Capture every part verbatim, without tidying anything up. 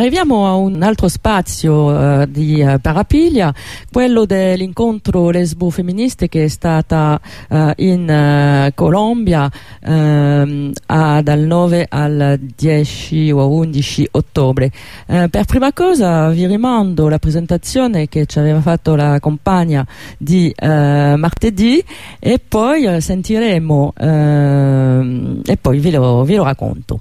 arriviamo a un altro spazio uh, di uh, Parapiglia, quello dell'incontro lesbo-femministe che è stata uh, in uh, Colombia uh, a, dal nove al dieci o undici ottobre. Uh, per prima cosa vi rimando la presentazione che ci aveva fatto la compagna di uh, martedì e poi uh, sentiremo uh, e poi vi lo, vi lo racconto.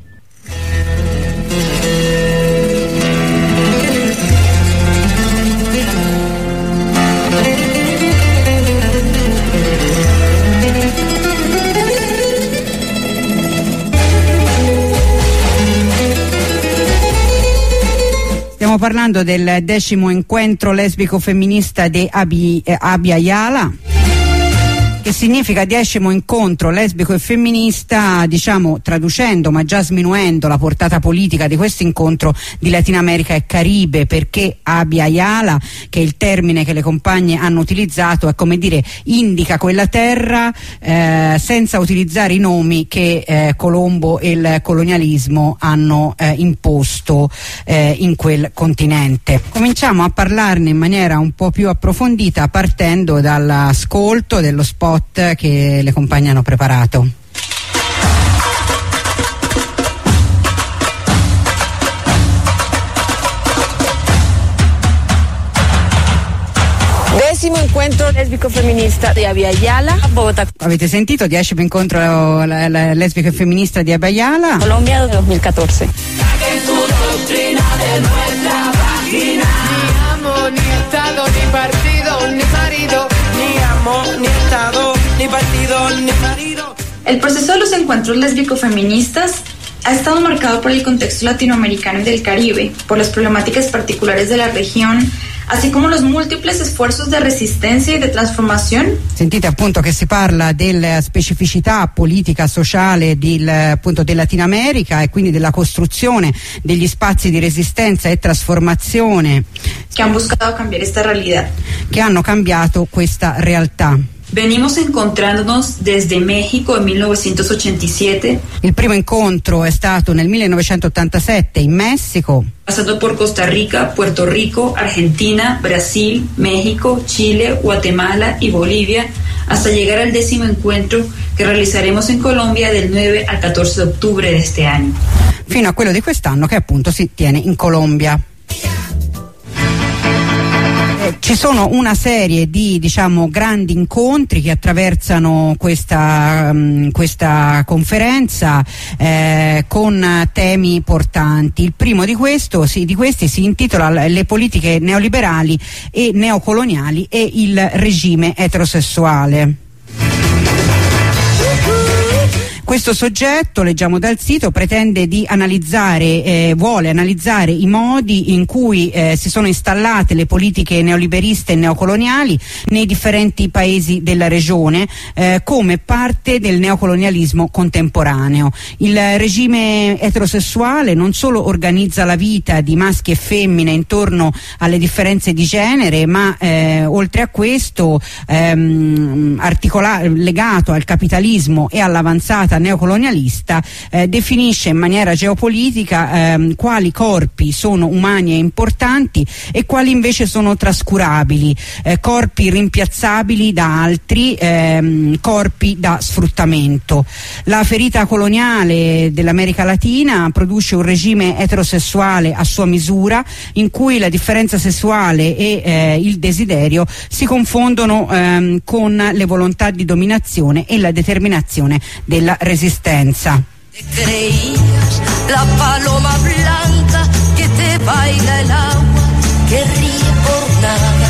Stiamo parlando del decimo incontro lesbico femminista di Abi, eh, Abya Yala, che significa decimo incontro lesbico e femminista, diciamo traducendo ma già sminuendo la portata politica di questo incontro, di Latino America e Caribe, perché Abya Yala, che è il termine che le compagne hanno utilizzato, è come dire indica quella terra eh, senza utilizzare i nomi che eh, Colombo e il colonialismo hanno eh, imposto eh, in quel continente. Cominciamo a parlarne in maniera un po' più approfondita partendo dall'ascolto dello spot che le compagne hanno preparato. Decimo incontro lesbico femminista di Abya Yala, Bogotà. Avete sentito? Decimo incontro la, la, lesbico e femminista di Abya Yala, Colombia del duemilaquattorce. El proceso de los encuentros lésbico-feministas ha estado marcado por el contexto latinoamericano y del Caribe, por las problemáticas particulares de la región, así como los múltiples esfuerzos de resistencia y de trasformación. Sentite appunto che si parla della specificità politica sociale del, appunto del Latino America e quindi della costruzione degli spazi di resistenza e trasformazione que han buscado cambiar esta realidad. Che hanno cambiato questa realtà. Venimos encontrándonos desde México en mil novecientos ochenta y siete. Il primo incontro è stato nel millenovecentottantasette in Messico. Pasando por Costa Rica, Puerto Rico, Argentina, Brasil, México, Chile, Guatemala y Bolivia, hasta llegar al décimo encuentro que realizaremos en Colombia del nueve al catorce de octubre de este año. Fino a quello di quest'anno che appunto si tiene in Colombia. Ci sono una serie di diciamo grandi incontri che attraversano questa, um, questa conferenza eh, con temi portanti. Il primo di, questo, sì, di questi si intitola Le politiche neoliberali e neocoloniali e il regime eterosessuale. Questo soggetto, leggiamo dal sito, pretende di analizzare, eh, vuole analizzare i modi in cui eh, si sono installate le politiche neoliberiste e neocoloniali nei differenti paesi della regione eh, come parte del neocolonialismo contemporaneo. Il regime eterosessuale non solo organizza la vita di maschi e femmine intorno alle differenze di genere, ma eh, oltre a questo ehm, articola- legato al capitalismo e all'avanzata neocolonialista eh, definisce in maniera geopolitica ehm, quali corpi sono umani e importanti e quali invece sono trascurabili, eh, corpi rimpiazzabili da altri, ehm, corpi da sfruttamento. La ferita coloniale dell'America Latina produce un regime eterosessuale a sua misura in cui la differenza sessuale e eh, il desiderio si confondono ehm, con le volontà di dominazione e la determinazione della resistenza. La paloma blanca che te baila el agua, che ríe por nada.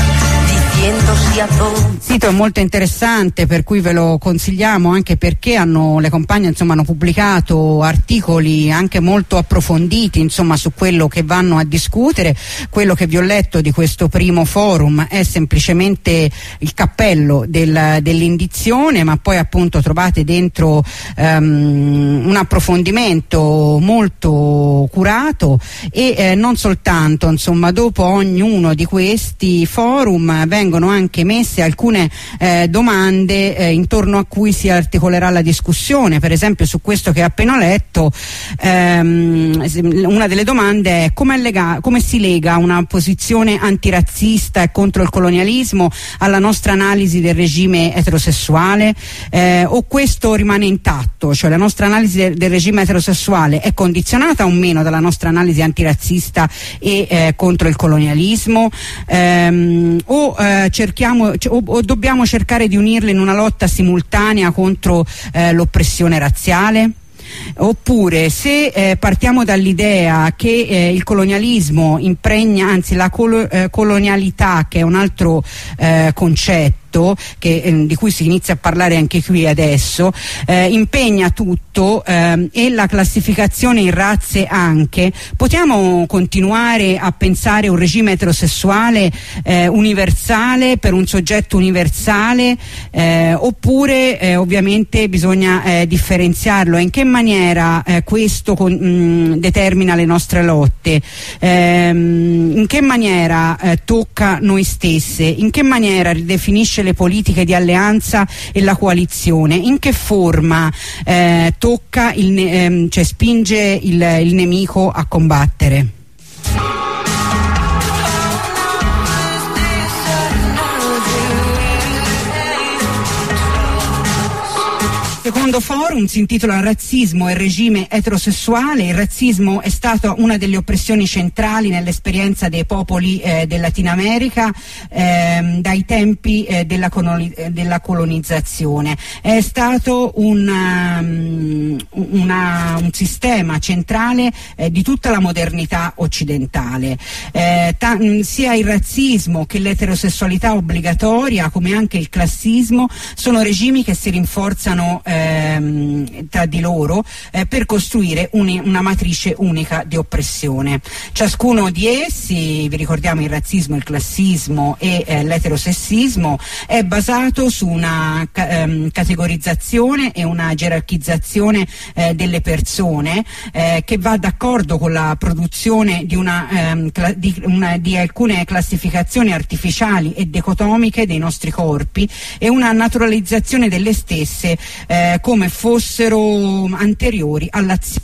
Il sito è molto interessante, per cui ve lo consigliamo, anche perché hanno, le compagne insomma hanno pubblicato articoli anche molto approfonditi insomma su quello che vanno a discutere. Quello che vi ho letto di questo primo forum è semplicemente il cappello del, dell'indizione, ma poi appunto trovate dentro um, un approfondimento molto curato e eh, non soltanto, insomma dopo ognuno di questi forum vengono anche messe alcune alcune eh, domande eh, intorno a cui si articolerà la discussione. Per esempio, su questo che ho appena letto, ehm, una delle domande è come, lega, come si lega una posizione antirazzista e contro il colonialismo alla nostra analisi del regime eterosessuale, eh, o questo rimane intatto, cioè la nostra analisi de, del regime eterosessuale è condizionata o meno dalla nostra analisi antirazzista e eh, contro il colonialismo, ehm, o, eh, cerchiamo, o, o dobbiamo cercare di unirle in una lotta simultanea contro eh, l'oppressione razziale? Oppure, se eh, partiamo dall'idea che eh, il colonialismo impregna, anzi la colo, eh, colonialità, che è un altro eh, concetto che, eh, di cui si inizia a parlare anche qui adesso, eh, impegna tutto eh, e la classificazione in razze anche, possiamo continuare a pensare un regime eterosessuale eh, universale per un soggetto universale, eh, oppure eh, ovviamente bisogna eh, differenziarlo? In che maniera eh, questo con, mh, determina le nostre lotte? Ehm, in che maniera eh, tocca noi stesse? In che maniera ridefinisce le politiche di alleanza e la coalizione? In che forma eh, tocca il, ehm, cioè spinge il, il nemico a combattere? Il secondo forum si intitola Razzismo e regime eterosessuale. Il razzismo è stato una delle oppressioni centrali nell'esperienza dei popoli eh, del Latino America eh, dai tempi eh, della, coloni- della colonizzazione. È stato un, um, una, un sistema centrale eh, di tutta la modernità occidentale. Eh, ta- sia il razzismo che l'eterosessualità obbligatoria, come anche il classismo, sono regimi che si rinforzano eh, tra di loro eh, per costruire un, una matrice unica di oppressione. Ciascuno di essi, vi ricordiamo il razzismo, il classismo e eh, l'eterosessismo, è basato su una ca- ehm, categorizzazione e una gerarchizzazione eh, delle persone eh, che va d'accordo con la produzione di, una, ehm, cla- di, una, di alcune classificazioni artificiali e dicotomiche dei nostri corpi e una naturalizzazione delle stesse eh, come fossero anteriori all'azione.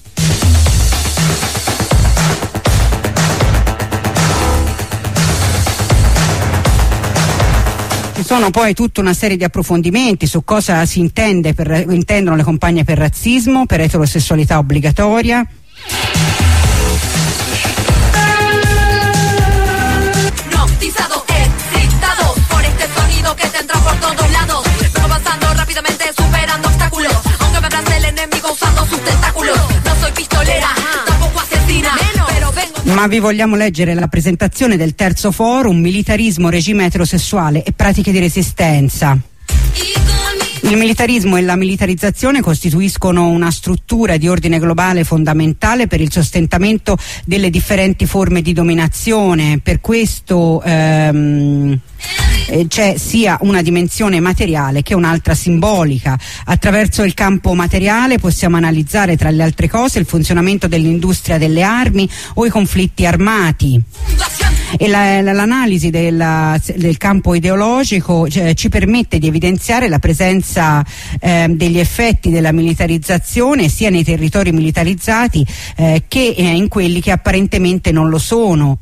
Ci sono poi tutta una serie di approfondimenti su cosa si intende per, intendono le compagne per razzismo, per eterosessualità obbligatoria. Hipnotizado, excitado por este sonido que te entra por todos lados. Vengo pasando rápidamente, superando obstáculos, aunque me abrace el enemigo usando sus tentáculos. No soy pistolera, tampoco asesina, pero vengo. Ma vi vogliamo leggere la presentazione del terzo forum, militarismo, regime eterosessuale e pratiche di resistenza. Il militarismo e la militarizzazione costituiscono una struttura di ordine globale fondamentale per il sostentamento delle differenti forme di dominazione. Per questo ehm, c'è sia una dimensione materiale che un'altra simbolica. Attraverso il campo materiale possiamo analizzare, tra le altre cose, il funzionamento dell'industria delle armi o i conflitti armati. E la, la, l'analisi della, del campo ideologico cioè, ci permette di evidenziare la presenza eh, degli effetti della militarizzazione sia nei territori militarizzati eh, che eh, in quelli che apparentemente non lo sono.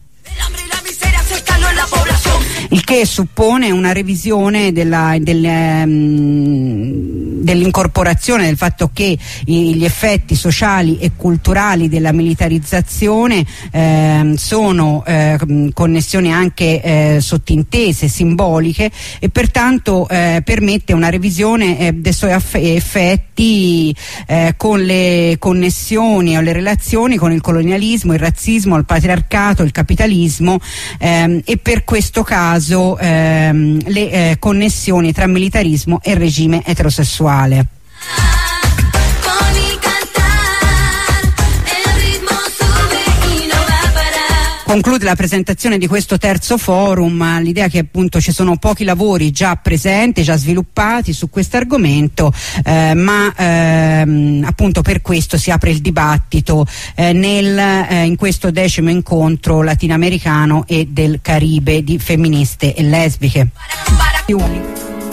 Il che suppone una revisione della, del, um, dell'incorporazione del fatto che i, gli effetti sociali e culturali della militarizzazione eh, sono eh, connessioni anche eh, sottintese, simboliche, e pertanto eh, permette una revisione eh, dei suoi effetti eh, con le connessioni o le relazioni con il colonialismo, il razzismo, il patriarcato, il capitalismo ehm, e per questo caso ehm, le eh, connessioni tra militarismo e regime eterosessuale. Conclude la presentazione di questo terzo forum l'idea che appunto ci sono pochi lavori già presenti, già sviluppati su questo argomento, eh, ma ehm, appunto per questo si apre il dibattito eh, nel, eh, in questo decimo incontro latinoamericano e del Caribe di femministe e lesbiche.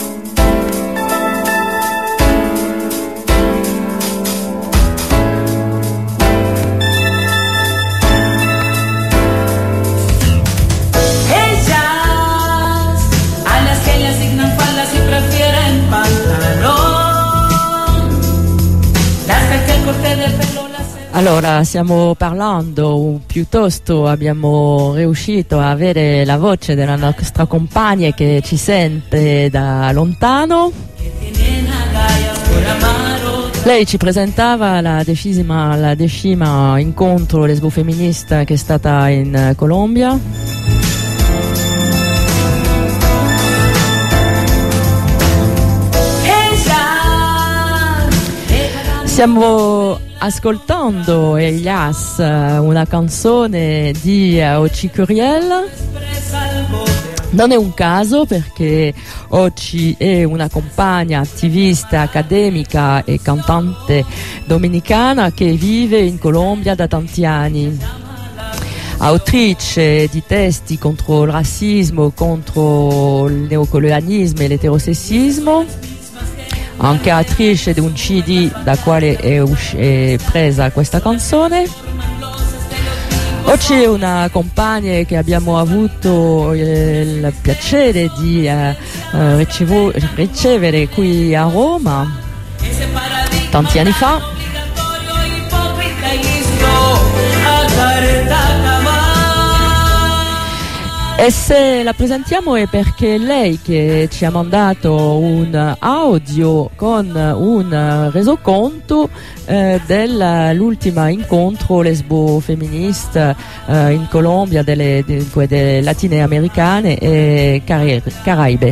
Allora, stiamo parlando, piuttosto abbiamo riuscito a avere la voce della nostra compagna che ci sente da lontano. Lei ci presentava la decima, la decima incontro lesbo-femminista che è stata in Colombia. Stiamo ascoltando Elias, una canzone di Ochi Curiel. Non è un caso perché Ochi è una compagna attivista, accademica e cantante dominicana che vive in Colombia da tanti anni. Autrice di testi contro il razzismo, contro il neocolonialismo e l'eterosessismo, anche attrice di un C D da quale è, usci- è presa questa canzone. Oggi è una compagna che abbiamo avuto il piacere di eh, ricevo- ricevere qui a Roma tanti anni fa. E se la presentiamo è perché lei che ci ha mandato un audio con un resoconto eh, dell'ultima incontro lesbo-femminista eh, in Colombia delle, delle, delle latinoamericane e caraibe.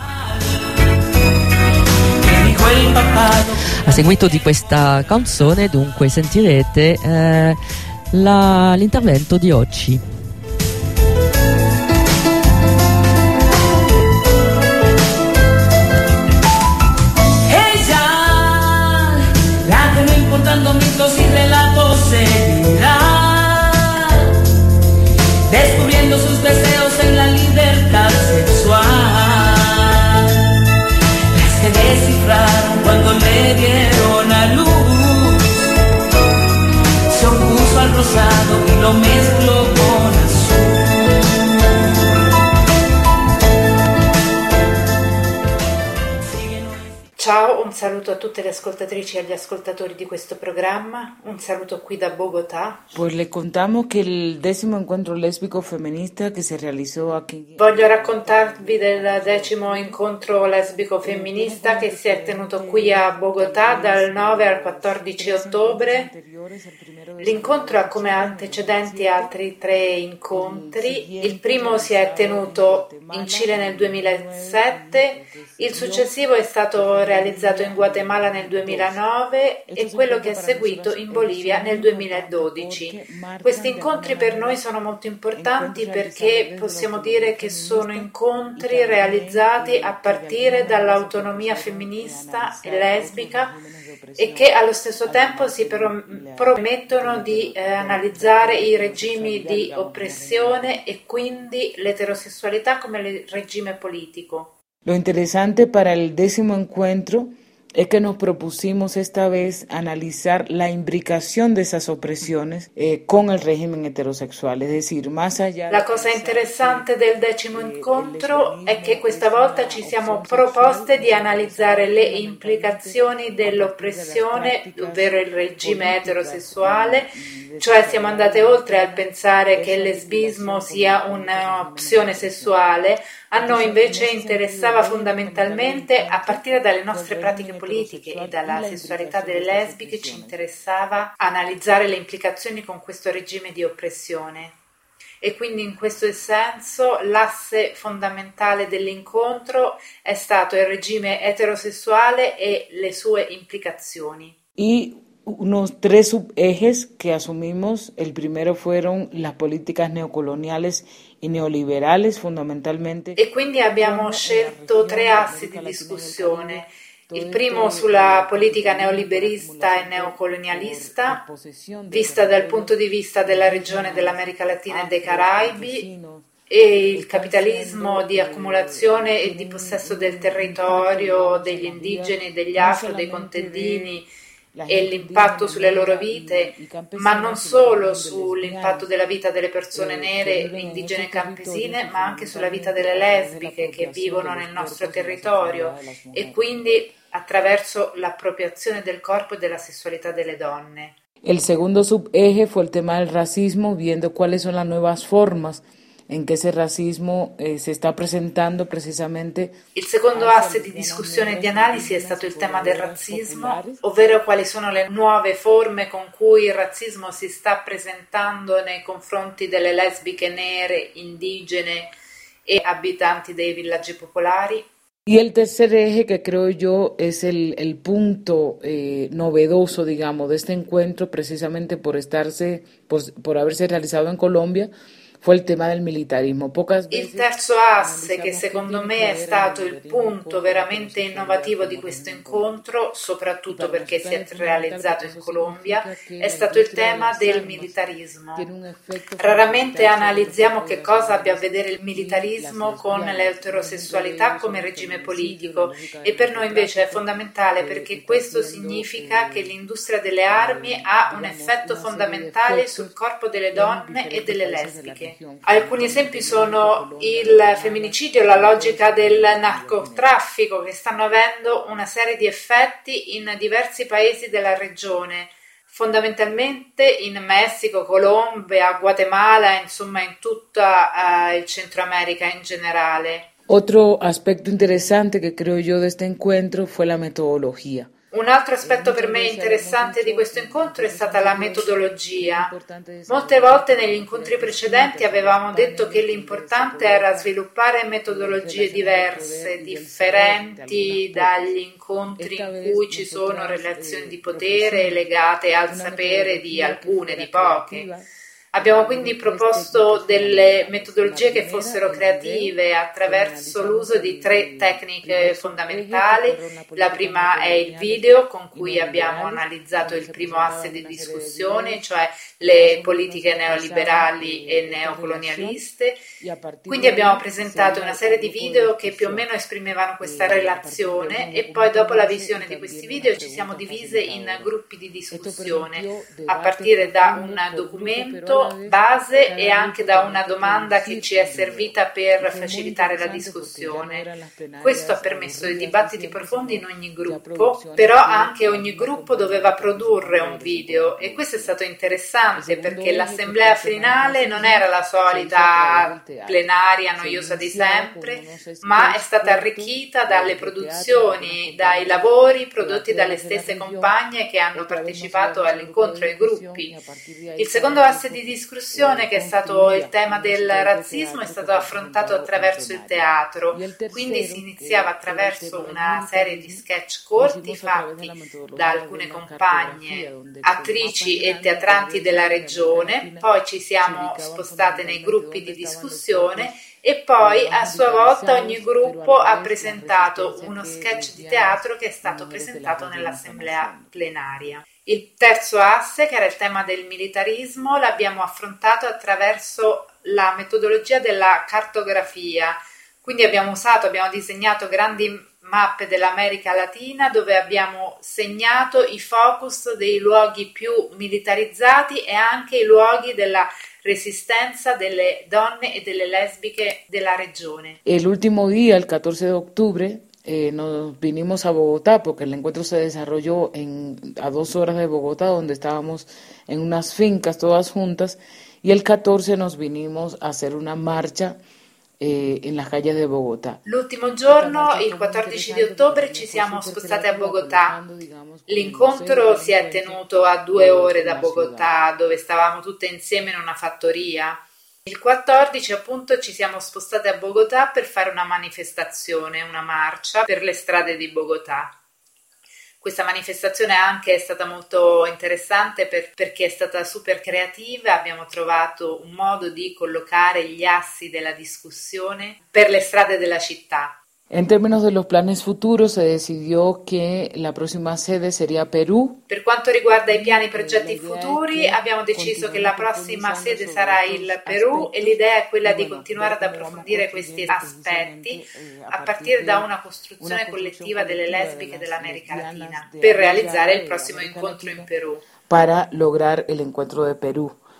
A seguito di questa canzone dunque sentirete eh, la, l'intervento di Ochi. Mitos y relatos seguirá, descubriendo sus deseos en la libertad sexual. Las que descifraron cuando le dieron a luz, se opuso al rosado y lo mezcló con azul. Ciao, un saluto a tutte le ascoltatrici e agli ascoltatori di questo programma, un saluto qui da Bogotà. Pues le contamos que el décimo encuentro lésbico feminista que se realizó aquí. Voglio raccontarvi del decimo incontro lesbico femminista che si è tenuto qui a Bogotà dal nove al quattordici ottobre. L'incontro ha come antecedenti altri tre incontri. Il primo si è tenuto in Cile nel duemilasette, il successivo è stato realizzato in Guatemala nel duemilanove e quello che è seguito in Bolivia nel duemiladodici. Questi incontri per noi sono molto importanti perché possiamo dire che sono incontri realizzati a partire dall'autonomia femminista e lesbica e che allo stesso tempo si promettono di eh, analizzare i regimi di oppressione e quindi l'eterosessualità come regime politico. Lo interesante para el décimo encuentro es que nos propusimos esta vez analizar la imbricación de esas opresiones eh, con el régimen heterosexual, es decir, más allá... La cosa interessante del decimo incontro è che questa volta ci siamo proposte di analizzare le implicazioni dell'oppressione, ovvero il regime eterosessuale, cioè siamo andate oltre al pensare che il lesbismo sia un'opzione sessuale. A noi invece interessava fondamentalmente, a partire dalle nostre pratiche politiche e dalla sessualità delle lesbiche, ci interessava analizzare le implicazioni con questo regime di oppressione. E quindi in questo senso l'asse fondamentale dell'incontro è stato il regime eterosessuale e le sue implicazioni. Y unos tres subejes que asumimos, el primero fueron las políticas neocoloniales y neoliberales fundamentalmente. E quindi abbiamo scelto tre assi di discussione. Il primo sulla politica neoliberista e neocolonialista, vista dal punto di vista della regione dell'America Latina e dei Caraibi, e il capitalismo di accumulazione e di possesso del territorio degli indigeni, degli afro, dei contadini, e l'impatto sulle loro vite, ma non solo sull'impatto della vita delle persone nere, indigene e campesine, ma anche sulla vita delle lesbiche che vivono nel nostro territorio e quindi attraverso l'appropriazione del corpo e della sessualità delle donne. El segundo subeje fue el tema del racismo, viendo cuáles son las nuevas formas en che ese razzismo eh, si sta presentando precisamente. Il secondo asse di discussione e di analisi è stato il tema del razzismo, ovvero quali sono le nuove forme con cui il razzismo si sta presentando nei confronti delle lesbiche nere, indigene e abitanti dei villaggi popolari. Y el tercer eje, que creo yo es el, el punto eh, novedoso, digamos, de este encuentro, precisamente por estarse, por, por haberse realizado en Colombia, fue il tema del militarismo. Pocas il terzo asse, che secondo me è stato il punto veramente innovativo di questo incontro, soprattutto perché si è realizzato in Colombia, è stato il tema del militarismo. Raramente analizziamo che cosa abbia a vedere il militarismo con l'eterosessualità come regime politico, e per noi invece è fondamentale perché questo significa che l'industria delle armi ha un effetto fondamentale sul corpo delle donne e delle lesbiche. Alcuni esempi sono il femminicidio, la logica del narcotraffico, che stanno avendo una serie di effetti in diversi paesi della regione, fondamentalmente in Messico, Colombia, Guatemala, insomma in tutto uh, il Centro America in generale. Otro aspecto interesante que creo yo de este encuentro fue la metodología. Un altro aspetto per me interessante di questo incontro è stata la metodologia. Molte volte negli incontri precedenti avevamo detto che l'importante era sviluppare metodologie diverse, differenti dagli incontri in cui ci sono relazioni di potere legate al sapere di alcune, di poche. Abbiamo quindi proposto delle metodologie che fossero creative attraverso l'uso di tre tecniche fondamentali. La prima è il video, con cui abbiamo analizzato il primo asse di discussione, cioè le politiche neoliberali e neocolonialiste. Quindi abbiamo presentato una serie di video che più o meno esprimevano questa relazione, e poi dopo la visione di questi video ci siamo divise in gruppi di discussione a partire da un documento base e anche da una domanda che ci è servita per facilitare la discussione. Questo ha permesso dei dibattiti profondi in ogni gruppo, però anche ogni gruppo doveva produrre un video, e questo è stato interessante perché l'assemblea finale non era la solita plenaria noiosa di sempre, ma è stata arricchita dalle produzioni, dai lavori prodotti dalle stesse compagne che hanno partecipato all'incontro ai gruppi. Il secondo asse di discussione, che è stato il tema del razzismo, è stato affrontato attraverso il teatro, quindi si iniziava attraverso una serie di sketch corti fatti da alcune compagne, attrici e teatranti della regione, poi ci siamo spostate nei gruppi di discussione e poi a sua volta ogni gruppo ha presentato uno sketch di teatro che è stato presentato nell'assemblea plenaria. Il terzo asse, che era il tema del militarismo, l'abbiamo affrontato attraverso la metodologia della cartografia. Quindi abbiamo usato, abbiamo disegnato grandi mappe dell'America Latina dove abbiamo segnato i focus dei luoghi più militarizzati e anche i luoghi della resistenza delle donne e delle lesbiche della regione. El último día, el catorce de octubre, Eh, nos vinimos a Bogotá porque el encuentro se desarrolló en, a dos horas de Bogotá, donde estábamos en unas fincas todas juntas, y el catorce nos vinimos a hacer una marcha eh, in las calles de Bogotá. L'ultimo giorno, il quattordici di ottobre, ci siamo spostati a Bogotà. L'incontro si è tenuto a due ore da Bogotà, dove stavamo tutte insieme in una fattoria. Il quattordici appunto ci siamo spostati a Bogotà per fare una manifestazione, una marcia per le strade di Bogotà. Questa manifestazione anche è stata molto interessante per, perché è stata super creativa, abbiamo trovato un modo di collocare gli assi della discussione per le strade della città. En términos de los planes futuros, se decidió que la próxima sede sería Perú. Per quanto riguarda i piani e progetti futuri, abbiamo deciso che la prossima sede sarà il Perù e l'idea è quella di continuare ad approfondire questi aspetti a partire da una costruzione collettiva delle lesbiche dell'America Latina per realizzare il prossimo incontro in Perù. Para lograr el encuentro de Perú.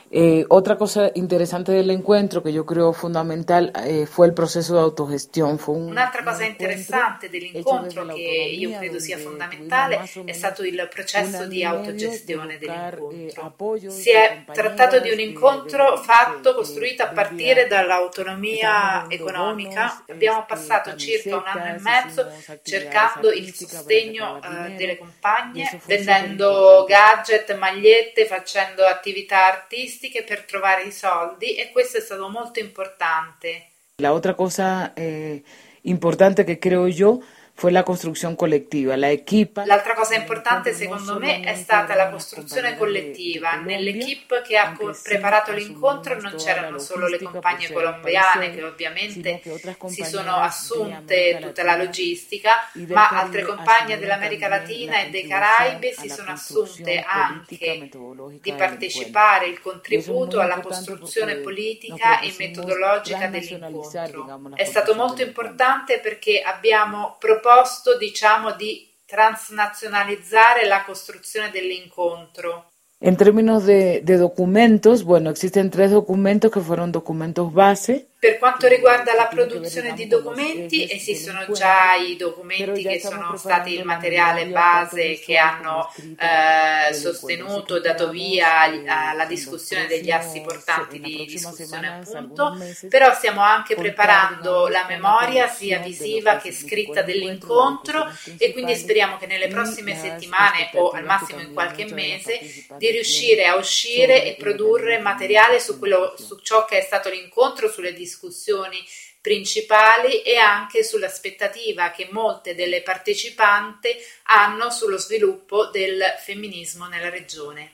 Eh, otra cosa interesante del encuentro que yo creo fundamental eh, fue el proceso de autogestión. Fue un, Un'altra cosa interessante dell'incontro che io credo sia fondamentale è stato il processo di autogestione dell'incontro. Si è trattato di un incontro fatto, costruito a partire dall'autonomia economica. Abbiamo passato circa un anno e mezzo cercando il sostegno eh, delle compagne, vendendo gadget, magliette, facendo attività artistiche per trovare i soldi, e questo è stato molto importante. La otra cosa eh, importante que creo yo fue la costruzione collettiva, la equipa. L'altra cosa importante secondo me è stata la costruzione collettiva. Nell'equipe che ha co- preparato l'incontro non c'erano solo le compagne colombiane che ovviamente si sono assunte tutta la logistica, ma altre compagne dell'America Latina e dei Caraibi si sono assunte anche di partecipare il contributo alla costruzione politica e metodologica dell'incontro. È stato molto importante perché abbiamo proposto proposto, diciamo, di transnazionalizzare la costruzione dell'incontro. En términos de, de documentos, bueno, existen tres documentos que fueron documentos base. Per quanto riguarda la produzione di documenti, esistono già i documenti che sono stati il materiale base che hanno eh, sostenuto e dato via alla discussione degli assi portanti di discussione, appunto, però stiamo anche preparando la memoria sia visiva che scritta dell'incontro, e quindi speriamo che nelle prossime settimane o al massimo in qualche mese di riuscire a uscire e produrre materiale su quello, su ciò che è stato l'incontro, sulle discussioni principali e anche sull'aspettativa che molte delle partecipanti hanno sullo sviluppo del femminismo nella regione.